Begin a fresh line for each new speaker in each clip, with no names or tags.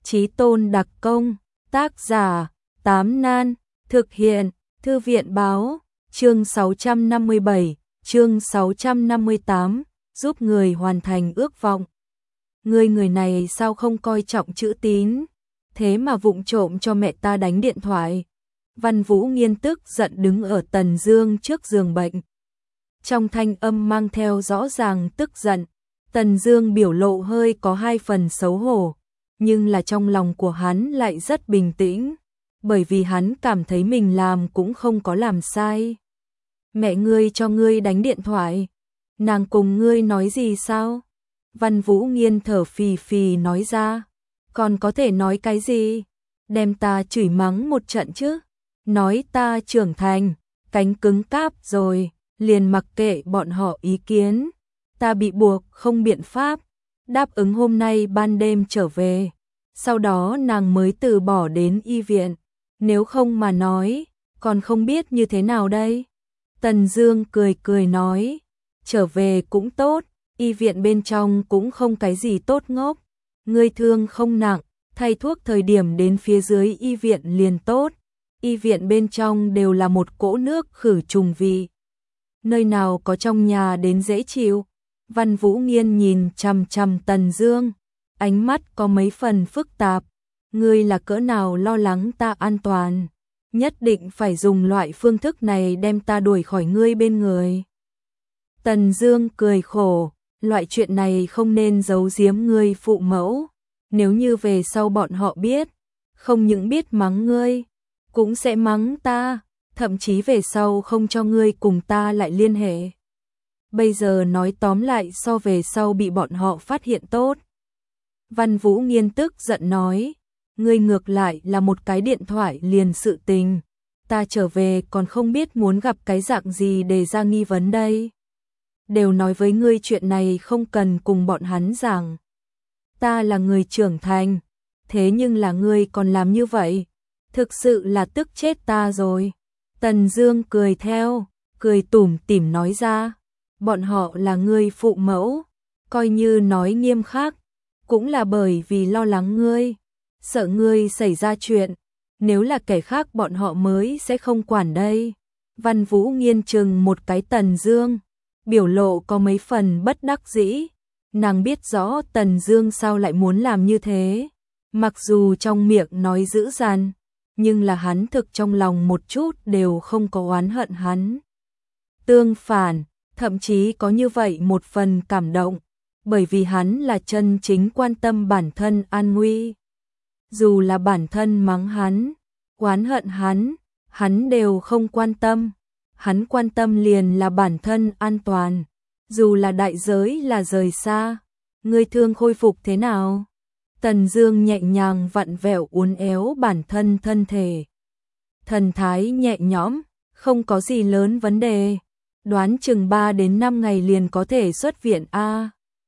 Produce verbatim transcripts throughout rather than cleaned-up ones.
Chí tôn đặc công, tác giả, Tám Nan, thực hiện, Thư viện báo, chương sáu trăm năm mươi bảy, chương sáu trăm năm mươi tám, giúp người hoàn thành ước vọng. Người người này sao không coi trọng chữ tín, thế mà vụng trộm cho mẹ ta đánh điện thoại. Văn Vũ Nghiên tức giận đứng ở Tần Dương trước giường bệnh. Trong thanh âm mang theo rõ ràng tức giận, Tần Dương biểu lộ hơi có hai phần xấu hổ, nhưng là trong lòng của hắn lại rất bình tĩnh, bởi vì hắn cảm thấy mình làm cũng không có làm sai. Mẹ ngươi cho ngươi đánh điện thoại, nàng cùng ngươi nói gì sao? Văn Vũ Nghiên thở phì phì nói ra, còn có thể nói cái gì? Đem ta chửi mắng một trận chứ? Nói ta trưởng thành, cánh cứng cáp rồi, liền mặc kệ bọn họ ý kiến. Ta bị buộc không biện pháp, đáp ứng hôm nay ban đêm trở về. Sau đó nàng mới từ bỏ đến y viện, nếu không mà nói, còn không biết như thế nào đây. Tần Dương cười cười nói, trở về cũng tốt, y viện bên trong cũng không cái gì tốt ngốc. Ngươi thương không nặng, thay thuốc thời điểm đến phía dưới y viện liền tốt. Y viện bên trong đều là một cỗ nước khử trùng vị. Nơi nào có trong nhà đến dễ chịu. Văn Vũ Nghiên nhìn chằm chằm Tần Dương, ánh mắt có mấy phần phức tạp. Ngươi là cỡ nào lo lắng ta an toàn, nhất định phải dùng loại phương thức này đem ta đuổi khỏi ngươi bên người. Tần Dương cười khổ, loại chuyện này không nên giấu giếm ngươi phụ mẫu, nếu như về sau bọn họ biết, không những biết mắng ngươi, cũng sẽ mắng ta, thậm chí về sau không cho ngươi cùng ta lại liên hệ. Bây giờ nói tóm lại so về sau bị bọn họ phát hiện tốt. Văn Vũ Nghiên tức giận nói, ngươi ngược lại là một cái điện thoại liền sự tình, ta trở về còn không biết muốn gặp cái dạng gì để ra nghi vấn đây. Đều nói với ngươi chuyện này không cần cùng bọn hắn giảng. Ta là người trưởng thành, thế nhưng là ngươi còn làm như vậy, thực sự là tức chết ta rồi. Tần Dương cười theo, cười tủm tỉm nói ra, bọn họ là ngươi phụ mẫu, coi như nói nghiêm khắc, cũng là bởi vì lo lắng ngươi, sợ ngươi xảy ra chuyện, nếu là kẻ khác bọn họ mới sẽ không quản đây. Văn Vũ Nghiên chừng một cái Tần Dương, biểu lộ có mấy phần bất đắc dĩ, nàng biết rõ Tần Dương sao lại muốn làm như thế, mặc dù trong miệng nói dữ dằn, nhưng là hắn thực trong lòng một chút đều không có oán hận hắn. Tương phản, thậm chí có như vậy một phần cảm động, bởi vì hắn là chân chính quan tâm bản thân an nguy. Dù là bản thân mắng hắn, oán hận hắn, hắn đều không quan tâm. Hắn quan tâm liền là bản thân an toàn, dù là đại giới là rời xa. Ngươi thương khôi phục thế nào? Tần Dương nhẹ nhàng vặn vẹo uốn éo bản thân thân thể. Thần thái nhẹ nhõm, không có gì lớn vấn đề. Đoán chừng ba đến năm ngày liền có thể xuất viện a.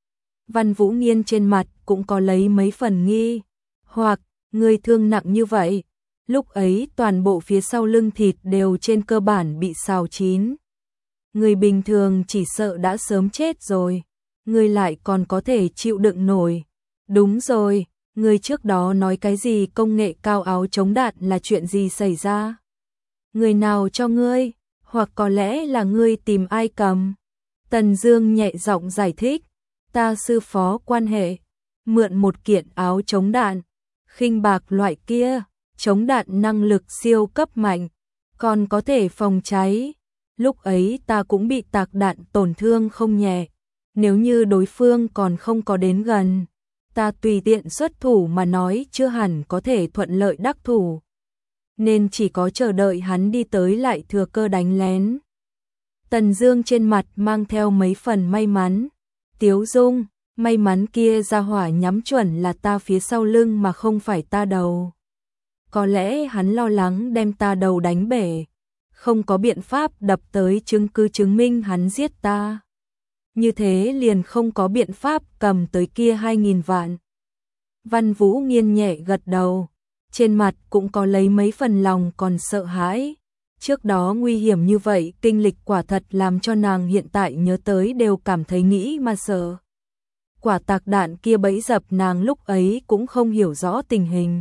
Văn Vũ Nghiên trên mặt cũng có lấy mấy phần nghi hoặc, ngươi thương nặng như vậy. Lúc ấy toàn bộ phía sau lưng thịt đều trên cơ bản bị xào chín. Người bình thường chỉ sợ đã sớm chết rồi, ngươi lại còn có thể chịu đựng nổi. Đúng rồi, ngươi trước đó nói cái gì công nghệ cao áo chống đạn là chuyện gì xảy ra? Người nào cho ngươi, hoặc có lẽ là ngươi tìm ai cầm? Tần Dương nhẹ giọng giải thích, ta sư phó quan hệ, mượn một kiện áo chống đạn, khinh bạc loại kia, chống đạn năng lực siêu cấp mạnh, còn có thể phòng cháy. Lúc ấy ta cũng bị tạc đạn tổn thương không nhẹ, nếu như đối phương còn không có đến gần, ta tùy tiện xuất thủ mà nói chưa hẳn có thể thuận lợi đắc thủ, nên chỉ có chờ đợi hắn đi tới lại thừa cơ đánh lén. Tần Dương trên mặt mang theo mấy phần may mắn, tiếu dung, may mắn kia ra hỏa nhắm chuẩn là ta phía sau lưng mà không phải ta đầu. Có lẽ hắn lo lắng đem ta đầu đánh bể, không có biện pháp đập tới chứng cứ chứng minh hắn giết ta. Như thế liền không có biện pháp cầm tới kia hai nghìn vạn. Văn Vũ Nghiên nhẹ gật đầu, trên mặt cũng có lấy mấy phần lòng còn sợ hãi. Trước đó nguy hiểm như vậy, kinh lịch quả thật làm cho nàng hiện tại nhớ tới đều cảm thấy nghĩ mà sợ. quả tạc đạn kia bẫy dập nàng lúc ấy cũng không hiểu rõ tình hình.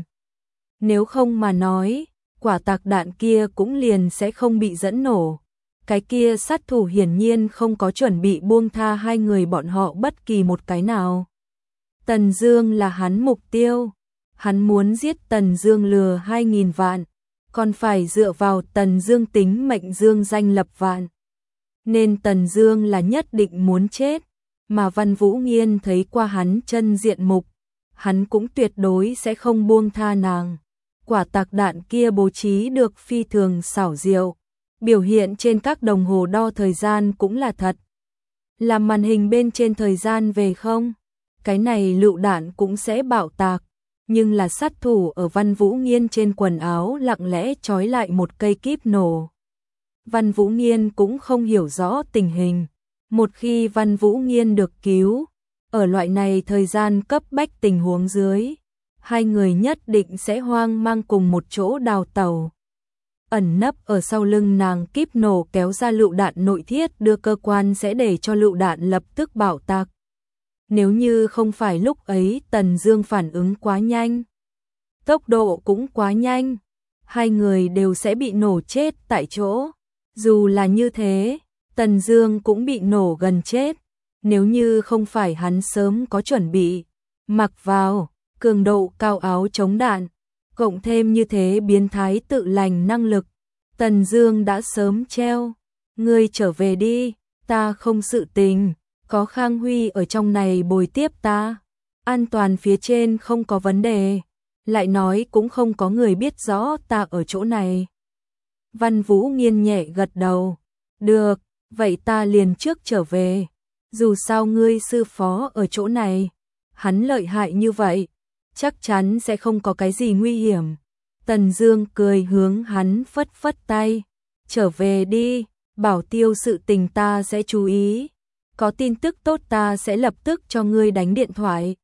Nếu không mà nói, quả tạc đạn kia cũng liền sẽ không bị dẫn nổ. Cái kia sát thủ hiển nhiên không có chuẩn bị buông tha hai người bọn họ bất kỳ một cái nào. Tần Dương là hắn mục tiêu. Hắn muốn giết Tần Dương lừa hai nghìn vạn, còn phải dựa vào Tần Dương tính mệnh dương danh lập vạn. Nên Tần Dương là nhất định muốn chết, mà Văn Vũ Nghiên thấy qua hắn chân diện mục, hắn cũng tuyệt đối sẽ không buông tha nàng. Quả tạc đạn kia bố trí được phi thường xảo diệu, biểu hiện trên các đồng hồ đo thời gian cũng là thật. Làm màn hình bên trên thời gian về không, cái này lựu đạn cũng sẽ bạo tạc, nhưng là sát thủ ở Văn Vũ Nghiên trên quần áo lặng lẽ trói lại một cây kíp nổ. Văn Vũ Nghiên cũng không hiểu rõ tình hình. Một khi Văn Vũ Nghiên được cứu, ở loại này thời gian cấp bách tình huống dưới, hai người nhất định sẽ hoang mang cùng một chỗ đào tẩu. Ẩn nấp ở sau lưng nàng kíp nổ kéo ra lựu đạn nội thiết đưa cơ quan sẽ để cho lựu đạn lập tức bạo tạc. Nếu như không phải lúc ấy Tần Dương phản ứng quá nhanh, tốc độ cũng quá nhanh, hai người đều sẽ bị nổ chết tại chỗ. Dù là như thế, Tần Dương cũng bị nổ gần chết, nếu như không phải hắn sớm có chuẩn bị, mặc vào cường độ cao áo chống đạn, cộng thêm như thế biến thái tự lành năng lực, Tần Dương đã sớm treo. Ngươi trở về đi, ta không sự tình, có Khang Huy ở trong này bồi tiếp ta, an toàn phía trên không có vấn đề, lại nói cũng không có người biết rõ ta ở chỗ này. Văn Vũ Nghiên nhẹ gật đầu, được, vậy ta liền trước trở về, dù sao ngươi sư phó ở chỗ này, hắn lợi hại như vậy, chắc chắn sẽ không có cái gì nguy hiểm. Tần Dương cười hướng hắn phất phất tay, trở về đi, bảo tiêu sự tình ta sẽ chú ý, có tin tức tốt ta sẽ lập tức cho ngươi đánh điện thoại.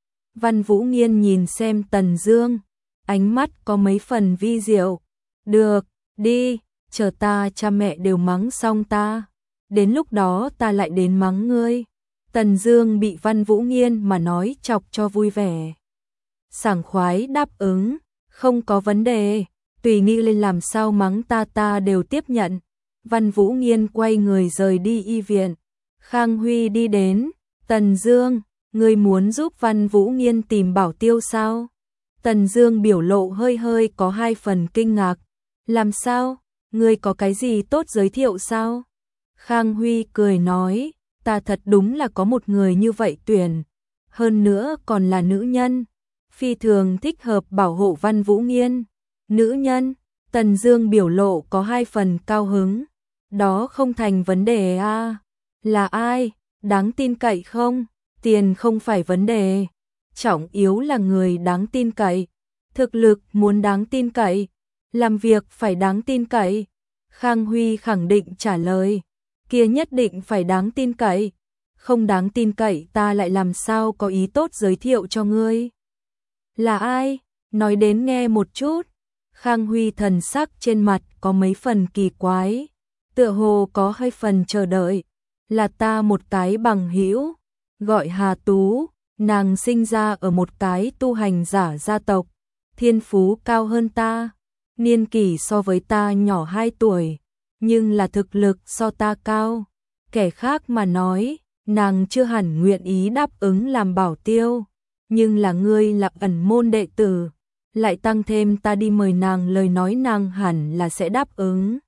Văn Vũ Nghiên nhìn xem Tần Dương, ánh mắt có mấy phần vi diệu, được, đi, chờ ta cha mẹ đều mắng xong ta, đến lúc đó ta lại đến mắng ngươi. Tần Dương bị Văn Vũ Nghiên mà nói chọc cho vui vẻ, sảng khoái đáp ứng, không có vấn đề, tùy ngươi lên làm sao mắng ta ta đều tiếp nhận. Văn Vũ Nghiên quay người rời đi y viện. Khang Huy đi đến, Tần Dương, ngươi muốn giúp Văn Vũ Nghiên tìm bảo tiêu sao? Tần Dương biểu lộ hơi hơi có hai phần kinh ngạc, làm sao? Ngươi có cái gì tốt giới thiệu sao? Khang Huy cười nói, ta thật đúng là có một người như vậy tuyển, hơn nữa còn là nữ nhân, phi thường thích hợp bảo hộ Văn Vũ Nghiên. Nữ nhân? Tần Dương biểu lộ có hai phần cao hứng, đó không thành vấn đề a. À. Là ai? Đáng tin cậy không? Tiền không phải vấn đề, trọng yếu là người đáng tin cậy, thực lực muốn đáng tin cậy, làm việc phải đáng tin cậy. Khang Huy khẳng định trả lời, kia nhất định phải đáng tin cậy, không đáng tin cậy ta lại làm sao có ý tốt giới thiệu cho ngươi. Là ai? Nói đến nghe một chút. Khang Huy thần sắc trên mặt có mấy phần kỳ quái, tựa hồ có hai phần chờ đợi. Là ta một cái bằng hữu, gọi Hà Tú, nàng sinh ra ở một cái tu hành giả gia tộc, thiên phú cao hơn ta, niên kỷ so với ta nhỏ hai tuổi, nhưng là thực lực so ta cao. Kẻ khác mà nói, nàng chưa hẳn nguyện ý đáp ứng làm bảo tiêu, nhưng là ngươi là ẩn môn đệ tử, lại tăng thêm ta đi mời nàng lời nói nàng hẳn là sẽ đáp ứng.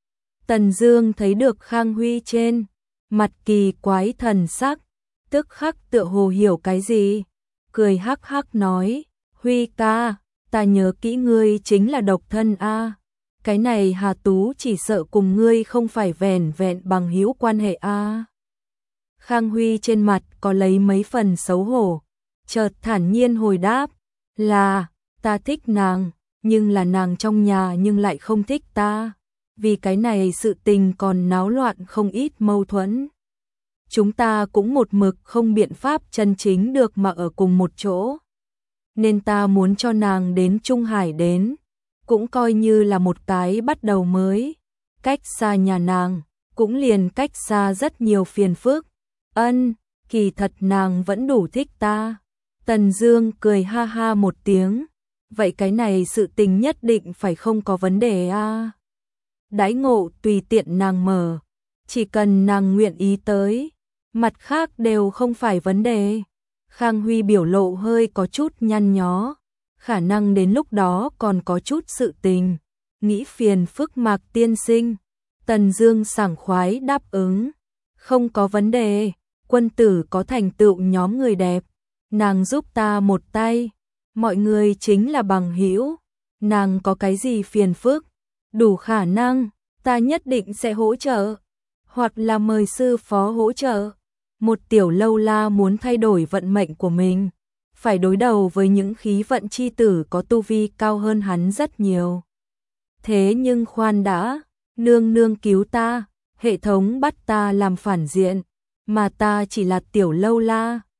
Tần Dương thấy được Khang Huy trên mặt kỳ quái thần sắc, tức khắc tựa hồ hiểu cái gì, cười hắc hắc nói, Huy ca, ta nhớ kỹ ngươi chính là độc thân a. Cái này Hà Tú chỉ sợ cùng ngươi không phải vẻn vẹn bằng hữu quan hệ a. Khang Huy trên mặt có lấy mấy phần xấu hổ, chợt thản nhiên hồi đáp, là, ta thích nàng, nhưng là nàng trong nhà nhưng lại không thích ta. Vì cái này sự tình còn náo loạn không ít mâu thuẫn. Chúng ta cũng một mực không biện pháp chân chính được mà ở cùng một chỗ. Nên ta muốn cho nàng đến Trung Hải đến, cũng coi như là một cái bắt đầu mới. Cách xa nhà nàng, cũng liền cách xa rất nhiều phiền phức. Ân, kỳ thật nàng vẫn đủ thích ta. Tần Dương cười ha ha một tiếng, vậy cái này sự tình nhất định phải không có vấn đề a. À? Đãi ngộ tùy tiện nàng mở, chỉ cần nàng nguyện ý tới, mặt khác đều không phải vấn đề. Khang Huy biểu lộ hơi có chút nhăn nhó, khả năng đến lúc đó còn có chút sự tình, nghĩ phiền phức Mạc tiên sinh. Tần Dương sảng khoái đáp ứng, không có vấn đề, quân tử có thành tựu nhóm người đẹp, nàng giúp ta một tay, mọi người chính là bằng hữu, nàng có cái gì phiền phức, đủ khả năng, ta nhất định sẽ hỗ trợ, hoặc là mời sư phó hỗ trợ. Một tiểu lâu la muốn thay đổi vận mệnh của mình, phải đối đầu với những khí vận chi tử có tu vi cao hơn hắn rất nhiều. Thế nhưng khoan đã, nương nương cứu ta, hệ thống bắt ta làm phản diện, mà ta chỉ là tiểu lâu la,